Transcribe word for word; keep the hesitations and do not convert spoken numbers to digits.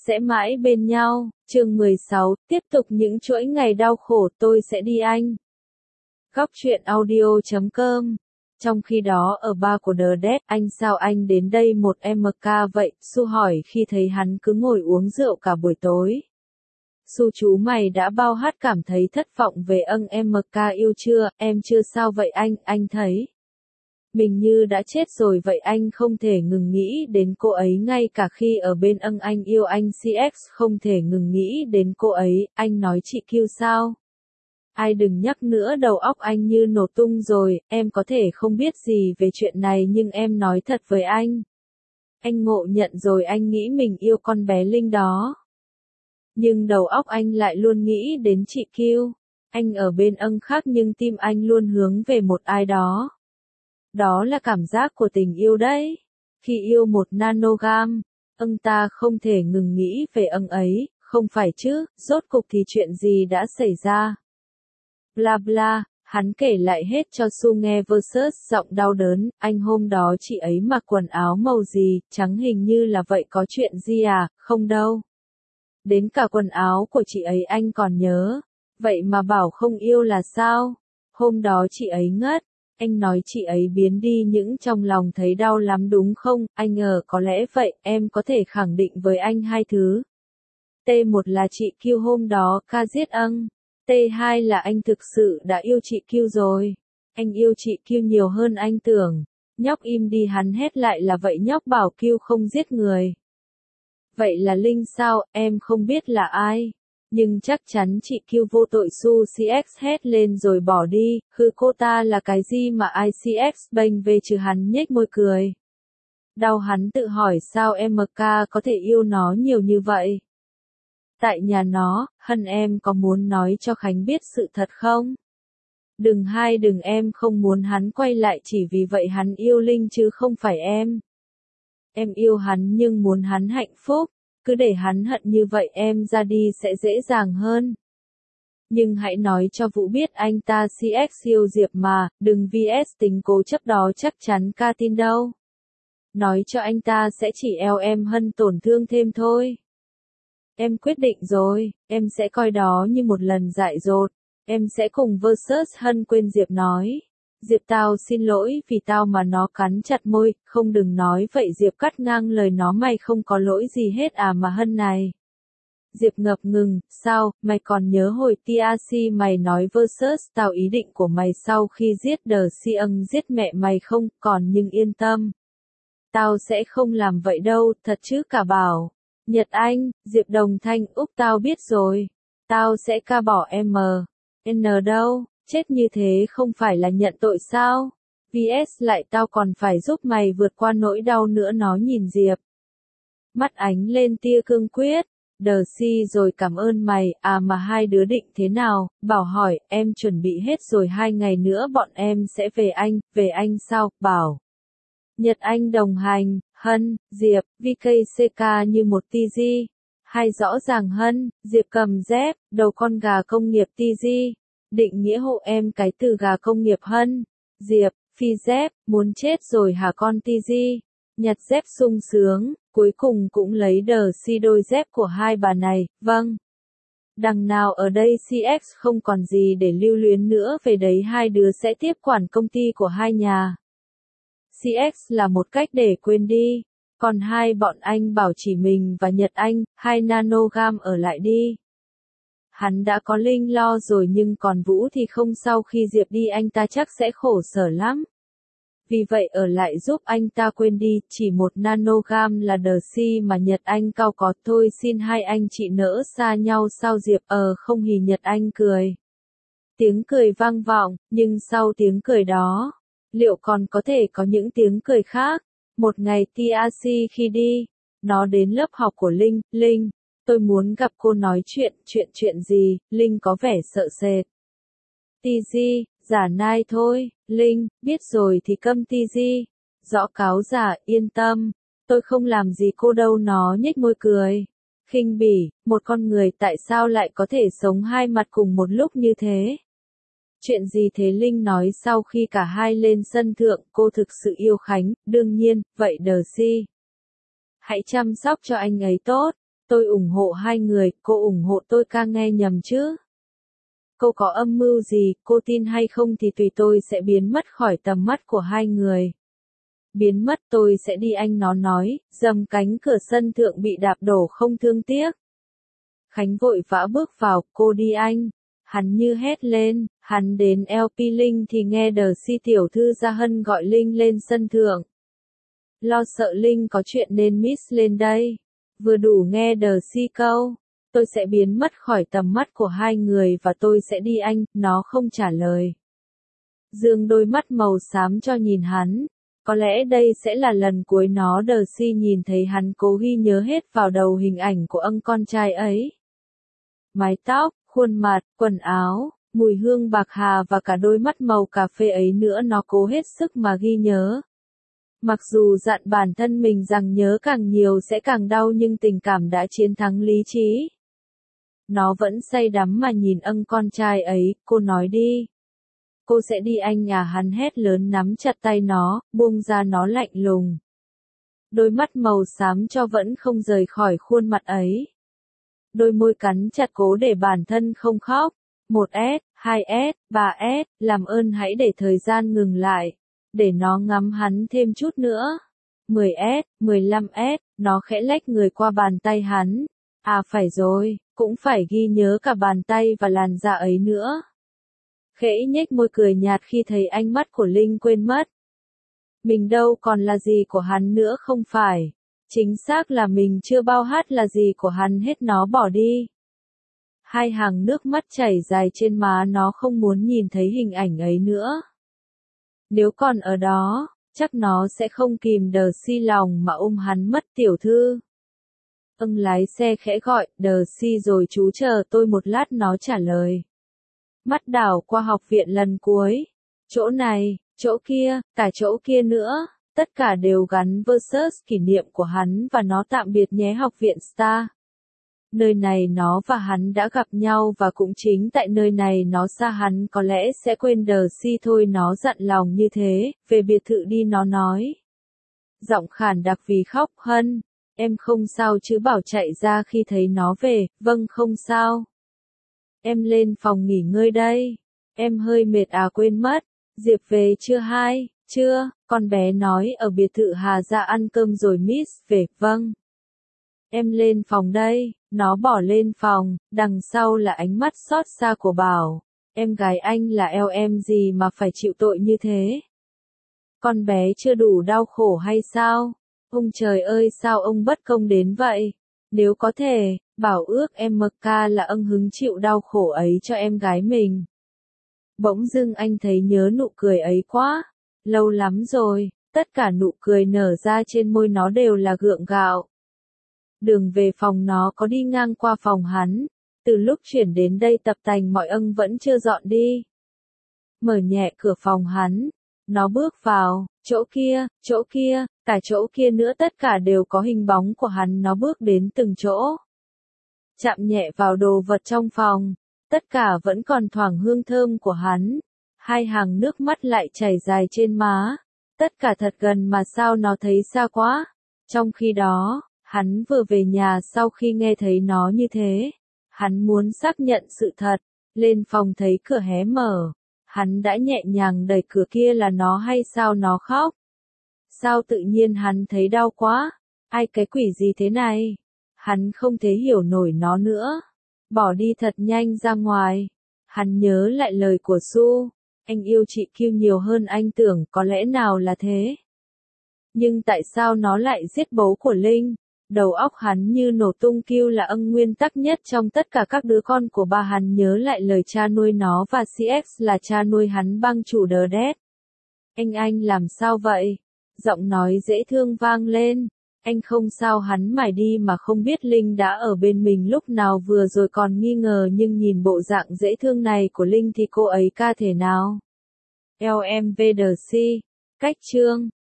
sẽ mãi bên nhau. Chương mười sáu, tiếp tục những chuỗi ngày đau khổ tôi sẽ đi anh. Góc truyện audio chấm com. Trong khi đó ở bar của The Dead, anh sao anh đến đây một em ca vậy? Su hỏi khi thấy hắn cứ ngồi uống rượu cả buổi tối. Su chú mày đã bao hát cảm thấy thất vọng về ân em ca yêu chưa? Em chưa sao vậy anh? Anh thấy mình như đã chết rồi vậy anh không thể ngừng nghĩ đến cô ấy ngay cả khi ở bên ân anh yêu anh xê ích không thể ngừng nghĩ đến cô ấy, anh nói chị Q sao? Ai đừng nhắc nữa đầu óc anh như nổ tung rồi, em có thể không biết gì về chuyện này nhưng em nói thật với anh. Anh ngộ nhận rồi anh nghĩ mình yêu con bé Linh đó. Nhưng đầu óc anh lại luôn nghĩ đến chị Q. Anh ở bên ân khác nhưng tim anh luôn hướng về một ai đó. Đó là cảm giác của tình yêu đấy. Khi yêu một nanogam, ân ta không thể ngừng nghĩ về ân ấy, không phải chứ, rốt cục thì chuyện gì đã xảy ra. Bla bla, hắn kể lại hết cho Su nghe versus giọng đau đớn, anh hôm đó chị ấy mặc quần áo màu gì, trắng hình như là vậy có chuyện gì à, không đâu. Đến cả quần áo của chị ấy anh còn nhớ, vậy mà bảo không yêu là sao? Hôm đó chị ấy ngất. Anh nói chị ấy biến đi những trong lòng thấy đau lắm đúng không? Anh ngờ có lẽ vậy, em có thể khẳng định với anh hai thứ. T một là chị Q hôm đó ca giết ân. T hai là anh thực sự đã yêu chị Q rồi. Anh yêu chị Q nhiều hơn anh tưởng. Nhóc im đi hắn hét lại là vậy nhóc bảo Q không giết người. Vậy là Linh sao, em không biết là ai. Nhưng chắc chắn chị Q vô tội Su xê ích hét lên rồi bỏ đi, hư cô ta là cái gì mà i xê ích bênh về chứ hắn nhếch môi cười. Đau hắn tự hỏi sao em ca có thể yêu nó nhiều như vậy. Tại nhà nó, Hân em có muốn nói cho Khánh biết sự thật không? Đừng hai đừng em không muốn hắn quay lại chỉ vì vậy hắn yêu Linh chứ không phải em. Em yêu hắn nhưng muốn hắn hạnh phúc. Cứ để hắn hận như vậy em ra đi sẽ dễ dàng hơn. Nhưng hãy nói cho Vũ biết anh ta xê ích yêu Diệp mà, đừng vs tính cố chấp đó chắc chắn ca tin đâu. Nói cho anh ta sẽ chỉ eo em Hân tổn thương thêm thôi. Em quyết định rồi, em sẽ coi đó như một lần dại dột. Em sẽ cùng versus Hân quên Diệp nói. Diệp tao xin lỗi vì tao mà nó cắn chặt môi, không đừng nói vậy Diệp cắt ngang lời nó mày không có lỗi gì hết à mà Hân này. Diệp ngập ngừng, sao, mày còn nhớ hồi tê a xê mày nói versus tao ý định của mày sau khi giết đờ si ân giết mẹ mày không, còn nhưng yên tâm. Tao sẽ không làm vậy đâu, thật chứ cả bảo. Nhật Anh, Diệp Đồng Thanh, Úc tao biết rồi. Tao sẽ ca bỏ em N đâu. Chết như thế không phải là nhận tội sao? vs lại tao còn phải giúp mày vượt qua nỗi đau nữa nó nhìn Diệp. Mắt ánh lên tia cương quyết. Đờ si rồi cảm ơn mày, à mà hai đứa định thế nào? Bảo hỏi, em chuẩn bị hết rồi hai ngày nữa bọn em sẽ về anh, về anh sao? Bảo. Nhật Anh đồng hành, Hân, Diệp, vê ca xê ca như một tê giê. Hay rõ ràng Hân, Diệp cầm dép, đầu con gà công nghiệp tê giê. Định nghĩa hộ em cái từ gà công nghiệp Hân. Diệp, phi dép, muốn chết rồi hả con tê giê. Nhặt dép sung sướng, cuối cùng cũng lấy đờ si đôi dép của hai bà này, vâng. Đằng nào ở đây xê ích không còn gì để lưu luyến nữa về đấy hai đứa sẽ tiếp quản công ty của hai nhà. xê ích là một cách để quên đi. Còn hai bọn anh bảo chỉ mình và Nhật Anh, hai nanogam ở lại đi. Hắn đã có Linh lo rồi nhưng còn Vũ thì không sau khi Diệp đi anh ta chắc sẽ khổ sở lắm. Vì vậy ở lại giúp anh ta quên đi, chỉ một nanogam là đờ si mà Nhật Anh cao có thôi xin hai anh chị nỡ xa nhau sao Diệp ờ không hì Nhật Anh cười. Tiếng cười vang vọng, nhưng sau tiếng cười đó, liệu còn có thể có những tiếng cười khác? Một ngày tê a xê khi đi, nó đến lớp học của Linh, Linh. Tôi muốn gặp cô nói chuyện, chuyện chuyện gì, Linh có vẻ sợ sệt. tê giê, giả nai thôi, Linh, biết rồi thì câm tê giê. Rõ cáo giả, yên tâm, tôi không làm gì cô đâu nó nhếch môi cười. Khinh bỉ, một con người tại sao lại có thể sống hai mặt cùng một lúc như thế? Chuyện gì thế Linh nói sau khi cả hai lên sân thượng, cô thực sự yêu Khánh, đương nhiên, vậy đờ si. Hãy chăm sóc cho anh ấy tốt. Tôi ủng hộ hai người, cô ủng hộ tôi ca nghe nhầm chứ? Cô có âm mưu gì, cô tin hay không thì tùy tôi sẽ biến mất khỏi tầm mắt của hai người. Biến mất tôi sẽ đi anh nó nói, dầm cánh cửa sân thượng bị đạp đổ không thương tiếc. Khánh vội vã bước vào, cô đi anh. Hắn như hét lên, hắn đến lờ pê Linh thì nghe đờ si tiểu thư Gia Hân gọi Linh lên sân thượng. Lo sợ Linh có chuyện nên miss lên đây. Vừa đủ nghe đờ si câu. Tôi sẽ biến mất khỏi tầm mắt của hai người và tôi sẽ đi anh, nó không trả lời. Dương đôi mắt màu xám cho nhìn hắn. Có lẽ đây sẽ là lần cuối nó đờ si nhìn thấy hắn cố ghi nhớ hết vào đầu hình ảnh của ân con trai ấy. Mái tóc, khuôn mặt, quần áo, mùi hương bạc hà và cả đôi mắt màu cà phê ấy nữa nó cố hết sức mà ghi nhớ. Mặc dù dặn bản thân mình rằng nhớ càng nhiều sẽ càng đau nhưng tình cảm đã chiến thắng lý trí. Nó vẫn say đắm mà nhìn ân con trai ấy, cô nói đi. Cô sẽ đi anh à, hắn hét lớn nắm chặt tay nó, buông ra nó lạnh lùng. Đôi mắt màu xám cho vẫn không rời khỏi khuôn mặt ấy. Đôi môi cắn chặt cố để bản thân không khóc. một S, hai S, ba S, làm ơn hãy để thời gian ngừng lại. Để nó ngắm hắn thêm chút nữa. mười S, mười lăm S, nó khẽ lách người qua bàn tay hắn. À phải rồi, cũng phải ghi nhớ cả bàn tay và làn da ấy nữa. Khẽ nhếch môi cười nhạt khi thấy ánh mắt của Linh quên mất. Mình đâu còn là gì của hắn nữa không phải. Chính xác là mình chưa bao hát là gì của hắn hết, nó bỏ đi. Hai hàng nước mắt chảy dài trên má, nó không muốn nhìn thấy hình ảnh ấy nữa. Nếu còn ở đó, chắc nó sẽ không kìm đờ si lòng mà ôm hắn mất. Tiểu thư. Ưng lái xe khẽ gọi, đờ si rồi chú chờ tôi một lát, nó trả lời. Mắt đảo qua học viện lần cuối. Chỗ này, chỗ kia, cả chỗ kia nữa, tất cả đều gắn versus kỷ niệm của hắn và nó. Tạm biệt nhé học viện Star. Nơi này nó và hắn đã gặp nhau và cũng chính tại nơi này nó xa hắn có lẽ sẽ quên đờ si thôi. Nó dặn lòng như thế, về biệt thự đi, nó nói. Giọng khàn đặc vì khóc. Hân, em không sao chứ? Bảo chạy ra khi thấy nó về. Vâng không sao. Em lên phòng nghỉ ngơi đây. Em hơi mệt à, quên mất. Diệp về chưa hai? Chưa, con bé nói ở biệt thự Hà Gia ăn cơm rồi miss về. Vâng. Em lên phòng đây. Nó bỏ lên phòng, đằng sau là ánh mắt xót xa của Bảo. Em gái anh là eo em gì mà phải chịu tội như thế? Con bé chưa đủ đau khổ hay sao? Ông trời ơi, sao ông bất công đến vậy? Nếu có thể, Bảo ước em mặc ca là ân hứng chịu đau khổ ấy cho em gái mình. Bỗng dưng anh thấy nhớ nụ cười ấy quá. Lâu lắm rồi, tất cả nụ cười nở ra trên môi nó đều là gượng gạo. Đường về phòng nó có đi ngang qua phòng hắn. Từ lúc chuyển đến đây tập tành mọi ân vẫn chưa dọn đi. Mở nhẹ cửa phòng hắn. Nó bước vào, chỗ kia, chỗ kia, cả chỗ kia nữa, tất cả đều có hình bóng của hắn. Nó bước đến từng chỗ. Chạm nhẹ vào đồ vật trong phòng. Tất cả vẫn còn thoảng hương thơm của hắn. Hai hàng nước mắt lại chảy dài trên má. Tất cả thật gần mà sao nó thấy xa quá. Trong khi đó, hắn vừa về nhà sau khi nghe thấy nó như thế. Hắn muốn xác nhận sự thật. Lên phòng thấy cửa hé mở. Hắn đã nhẹ nhàng đẩy cửa kia là nó hay sao nó khóc? Sao tự nhiên hắn thấy đau quá? Ai cái quỷ gì thế này? Hắn không thể hiểu nổi nó nữa. Bỏ đi thật nhanh ra ngoài. Hắn nhớ lại lời của Su. Anh yêu chị Kiêu nhiều hơn anh tưởng, có lẽ nào là thế? Nhưng tại sao nó lại giết bố của Linh? Đầu óc hắn như nổ tung. Kiêu là ân nguyên tắc nhất trong tất cả các đứa con của ba. Hắn nhớ lại lời cha nuôi nó và xê ích là cha nuôi hắn, bang chủ đờ đét. Anh anh làm sao vậy? Giọng nói dễ thương vang lên. Anh không sao, hắn mải đi mà không biết Linh đã ở bên mình lúc nào. Vừa rồi còn nghi ngờ nhưng nhìn bộ dạng dễ thương này của Linh thì cô ấy ca thể nào? lờ em vê đê xê. Cách chương